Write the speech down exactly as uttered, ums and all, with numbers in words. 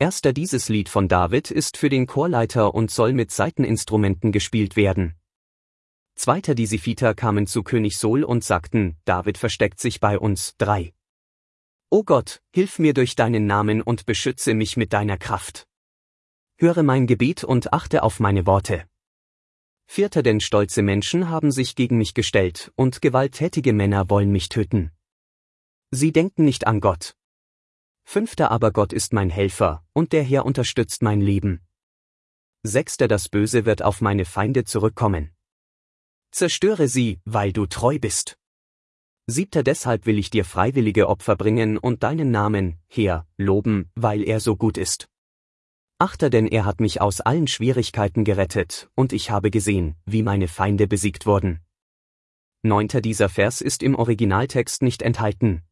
Erster Dieses Lied von David ist für den Chorleiter und soll mit Saiteninstrumenten gespielt werden. Zweiter Die Siphiter kamen zu König Sol und sagten, David versteckt sich bei uns. drei. O Gott, hilf mir durch deinen Namen und beschütze mich mit deiner Kraft. Höre mein Gebet und achte auf meine Worte. Vierter Denn stolze Menschen haben sich gegen mich gestellt, und gewalttätige Männer wollen mich töten. Sie denken nicht an Gott. Fünfter Aber Gott ist mein Helfer, und der Herr unterstützt mein Leben. Sechster Das Böse wird auf meine Feinde zurückkommen. Zerstöre sie, weil du treu bist. Siebter Deshalb will ich dir freiwillige Opfer bringen und deinen Namen, Herr, loben, weil er so gut ist. Achter Denn er hat mich aus allen Schwierigkeiten gerettet, und ich habe gesehen, wie meine Feinde besiegt wurden. Neunter Dieser Vers ist im Originaltext nicht enthalten,